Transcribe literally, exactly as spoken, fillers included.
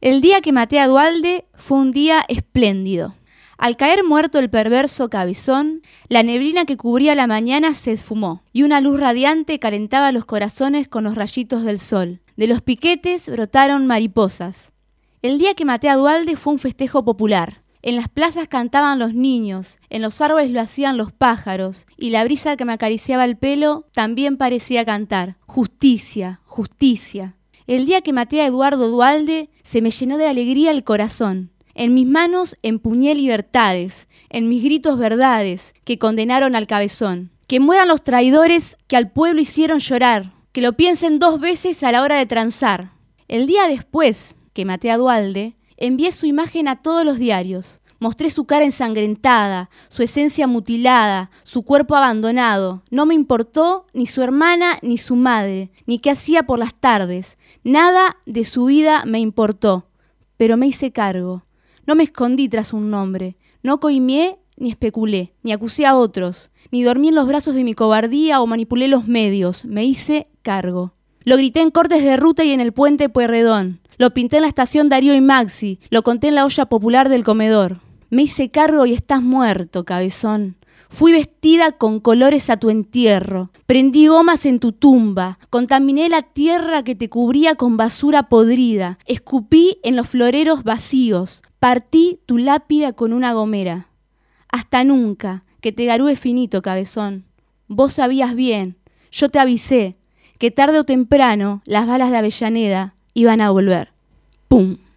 El día que maté a Duhalde fue un día espléndido. Al caer muerto el perverso Cabezón, la neblina que cubría la mañana se esfumó, y una luz radiante calentaba los corazones con los rayitos del sol. De los piquetes brotaron mariposas. El día que maté a Duhalde fue un festejo popular. En las plazas cantaban los niños, en los árboles lo hacían los pájaros, y la brisa que me acariciaba el pelo también parecía cantar. Justicia, justicia. El día que maté a Eduardo Duhalde se me llenó de alegría el corazón. En mis manos empuñé libertades, en mis gritos verdades, que condenaron al Cabezón. Que mueran los traidores que al pueblo hicieron llorar, que lo piensen dos veces a la hora de transar. El día después que maté a Duhalde, envié su imagen a todos los diarios. Mostré su cara ensangrentada, su esencia mutilada, su cuerpo abandonado. No me importó ni su hermana ni su madre, ni qué hacía por las tardes. Nada de su vida me importó, pero me hice cargo. No me escondí tras un nombre, no coimié ni especulé, ni acusé a otros, ni dormí en los brazos de mi cobardía o manipulé los medios. Me hice cargo. Lo grité en cortes de ruta y en el puente Pueyrredón. Lo pinté en la estación Darío y Maxi, lo conté en la olla popular del comedor. Me hice cargo y estás muerto, Cabezón. Fui vestida con colores a tu entierro, prendí gomas en tu tumba, contaminé la tierra que te cubría con basura podrida, escupí en los floreros vacíos, partí tu lápida con una gomera. Hasta nunca, que te garúe finito, Cabezón. Vos sabías bien, yo te avisé, que tarde o temprano las balas de Avellaneda iban a volver. ¡Pum!